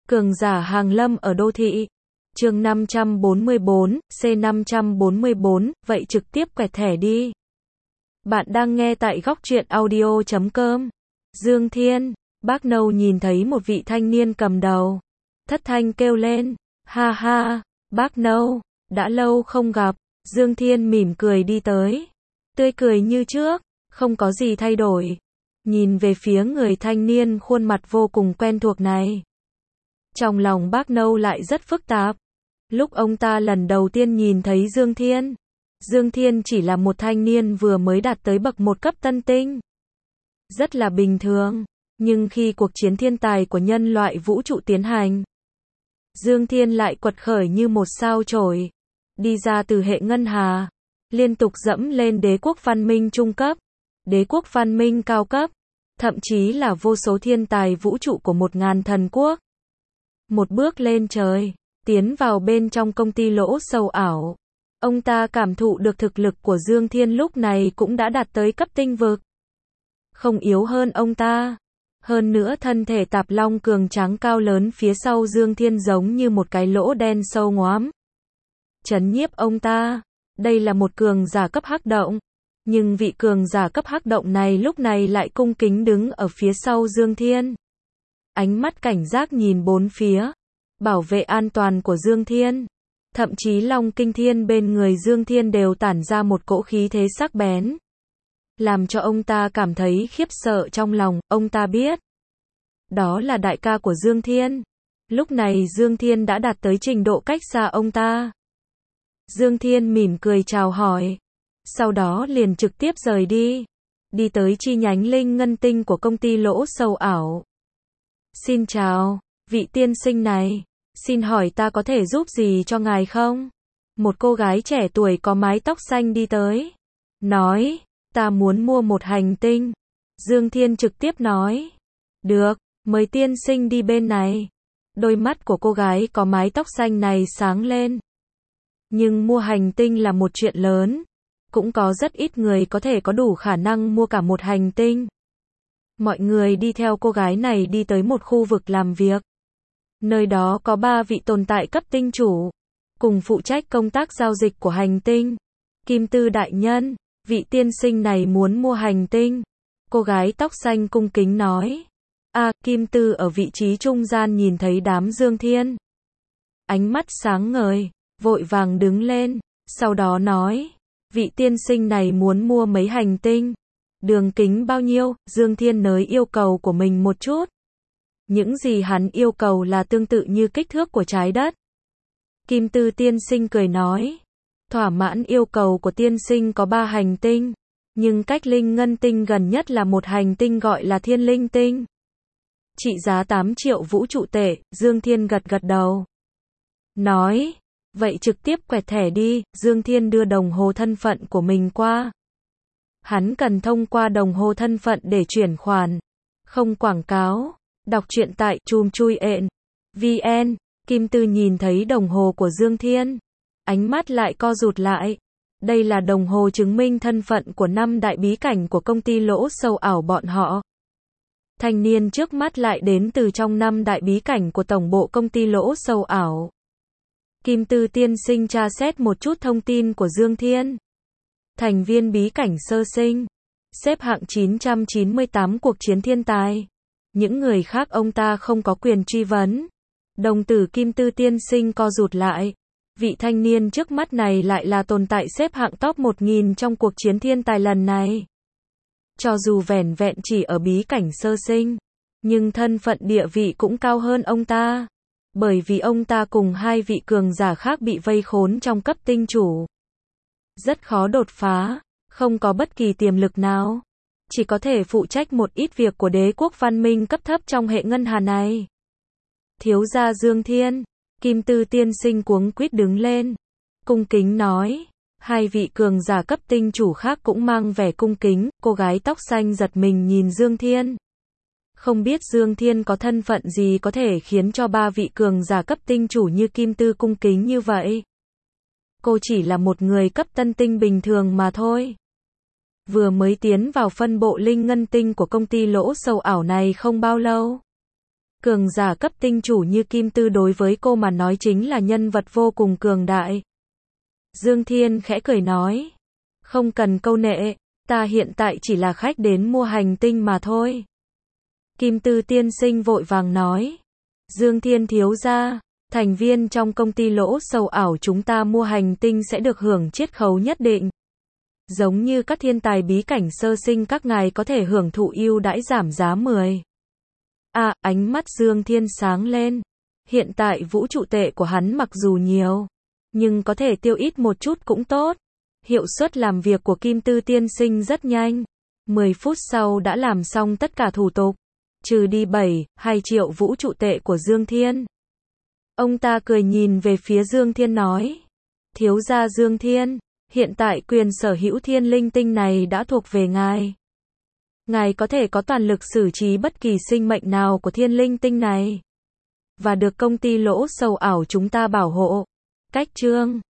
Cường giả hàng lâm ở đô thị. Chương 544, C544, vậy trực tiếp quẹt thẻ đi. Bạn đang nghe tại góc truyện audio.com. Dương Thiên, bác Nâu nhìn thấy một vị thanh niên cầm đầu. Thất thanh kêu lên, ha ha, bác Nâu, đã lâu không gặp. Dương Thiên mỉm cười đi tới. Tươi cười như trước, không có gì thay đổi. Nhìn về phía người thanh niên khuôn mặt vô cùng quen thuộc này. Trong lòng bác Nâu lại rất phức tạp. Lúc ông ta lần đầu tiên nhìn thấy Dương Thiên chỉ là một thanh niên vừa mới đạt tới bậc 1 cấp tân tinh. Rất là bình thường, nhưng khi cuộc chiến thiên tài của nhân loại vũ trụ tiến hành, Dương Thiên lại quật khởi như một sao chổi, đi ra từ hệ ngân hà, liên tục dẫm lên đế quốc văn minh trung cấp, đế quốc văn minh cao cấp, thậm chí là vô số thiên tài vũ trụ của 1000 thần quốc. Một bước lên trời, tiến vào bên trong công ty lỗ sâu ảo. Ông ta cảm thụ được thực lực của Dương Thiên lúc này cũng đã đạt tới cấp tinh vực. Không yếu hơn ông ta. Hơn nữa thân thể tạp long cường tráng cao lớn phía sau Dương Thiên giống như một cái lỗ đen sâu ngoắm. Chấn nhiếp ông ta. Đây là một cường giả cấp hắc động. Nhưng vị cường giả cấp hắc động này lúc này lại cung kính đứng ở phía sau Dương Thiên. Ánh mắt cảnh giác nhìn bốn phía. Bảo vệ an toàn của Dương Thiên. Thậm chí Long Kinh Thiên bên người Dương Thiên đều tản ra một cỗ khí thế sắc bén. Làm cho ông ta cảm thấy khiếp sợ trong lòng, ông ta biết. Đó là đại ca của Dương Thiên. Lúc này Dương Thiên đã đạt tới trình độ cách xa ông ta. Dương Thiên mỉm cười chào hỏi. Sau đó liền trực tiếp rời đi. Đi tới chi nhánh Linh Ngân Tinh của công ty lỗ sâu ảo. Xin chào, vị tiên sinh này. Xin hỏi ta có thể giúp gì cho ngài không? Một cô gái trẻ tuổi có mái tóc xanh đi tới. Nói, ta muốn mua một hành tinh. Dương Thiên trực tiếp nói. Được, mời tiên sinh đi bên này. Đôi mắt của cô gái có mái tóc xanh này sáng lên. Nhưng mua hành tinh là một chuyện lớn. Cũng có rất ít người có thể có đủ khả năng mua cả một hành tinh. Mọi người đi theo cô gái này đi tới một khu vực làm việc. Nơi đó có 3 vị tồn tại cấp tinh chủ, cùng phụ trách công tác giao dịch của hành tinh. Kim Tư đại nhân, vị tiên sinh này muốn mua hành tinh. Cô gái tóc xanh cung kính nói. Kim Tư ở vị trí trung gian nhìn thấy đám Dương Thiên. Ánh mắt sáng ngời, vội vàng đứng lên, sau đó nói. Vị tiên sinh này muốn mua mấy hành tinh. Đường kính bao nhiêu? Dương Thiên nới yêu cầu của mình một chút. Những gì hắn yêu cầu là tương tự như kích thước của trái đất. Kim Tư tiên sinh cười nói. Thỏa mãn yêu cầu của tiên sinh có 3 hành tinh. Nhưng cách Linh Ngân Tinh gần nhất là một hành tinh gọi là Thiên Linh Tinh. Trị giá 8 triệu vũ trụ tệ. Dương Thiên gật gật đầu. Nói. Vậy trực tiếp quẹt thẻ đi. Dương Thiên đưa đồng hồ thân phận của mình qua. Hắn cần thông qua đồng hồ thân phận để chuyển khoản. Không quảng cáo. Đọc truyện tại chùm.vn. Kim Tư nhìn thấy đồng hồ của Dương Thiên. Ánh mắt lại co rụt lại. Đây là đồng hồ chứng minh thân phận của 5 đại bí cảnh của công ty lỗ sâu ảo bọn họ. Thanh niên trước mắt lại đến từ trong 5 đại bí cảnh của tổng bộ công ty lỗ sâu ảo. Kim Tư tiên sinh tra xét một chút thông tin của Dương Thiên. Thành viên bí cảnh sơ sinh. Xếp hạng 998 cuộc chiến thiên tài. Những người khác ông ta không có quyền truy vấn. Đồng tử Kim Tư tiên sinh co rụt lại. Vị thanh niên trước mắt này lại là tồn tại xếp hạng top 1000 trong cuộc chiến thiên tài lần này. Cho dù vẻn vẹn chỉ ở bí cảnh sơ sinh, nhưng thân phận địa vị cũng cao hơn ông ta. Bởi vì ông ta cùng 2 vị cường giả khác bị vây khốn trong cấp tinh chủ. Rất khó đột phá, không có bất kỳ tiềm lực nào. Chỉ có thể phụ trách một ít việc của đế quốc văn minh cấp thấp trong hệ ngân hà này. Thiếu gia Dương Thiên, Kim Tư tiên sinh cuống quýt đứng lên. Cung kính nói. 2 vị cường giả cấp tinh chủ khác cũng mang vẻ cung kính. Cô gái tóc xanh giật mình nhìn Dương Thiên. Không biết Dương Thiên có thân phận gì có thể khiến cho 3 vị cường giả cấp tinh chủ như Kim Tư cung kính như vậy. Cô chỉ là một người cấp tân tinh bình thường mà thôi. Vừa mới tiến vào phân bộ Linh Ngân Tinh của công ty lỗ sâu ảo này không bao lâu. Cường giả cấp tinh chủ như Kim Tư đối với cô mà nói chính là nhân vật vô cùng cường đại. Dương Thiên khẽ cười nói. Không cần câu nệ, ta hiện tại chỉ là khách đến mua hành tinh mà thôi. Kim Tư tiên sinh vội vàng nói. Dương Thiên thiếu gia, thành viên trong công ty lỗ sầu ảo chúng ta mua hành tinh sẽ được hưởng chiết khấu nhất định. Giống như các thiên tài bí cảnh sơ sinh các ngài có thể hưởng thụ ưu đãi giảm giá 10. Ánh mắt Dương Thiên sáng lên. Hiện tại vũ trụ tệ của hắn mặc dù nhiều, nhưng có thể tiêu ít một chút cũng tốt. Hiệu suất làm việc của Kim Tư tiên sinh rất nhanh. 10 phút sau đã làm xong tất cả thủ tục. Trừ đi 2 triệu vũ trụ tệ của Dương Thiên. Ông ta cười nhìn về phía Dương Thiên nói. Thiếu gia Dương Thiên, hiện tại quyền sở hữu thiên linh tinh này đã thuộc về ngài. Ngài có thể có toàn lực xử trí bất kỳ sinh mệnh nào của thiên linh tinh này. Và được công ty lỗ sầu ảo chúng ta bảo hộ. Cách chương